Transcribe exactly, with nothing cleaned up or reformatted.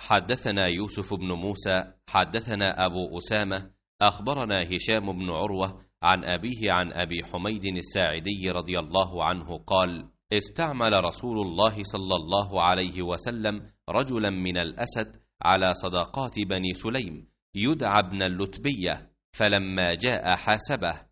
حدثنا يوسف بن موسى حدثنا أبو أسامة أخبرنا هشام بن عروة عن أبيه عن أبي حميد الساعدي رضي الله عنه قال: استعمل رسول الله صلى الله عليه وسلم رجلا من الأسد على صداقات بني سليم يدعى ابن اللتبية، فلما جاء حاسبه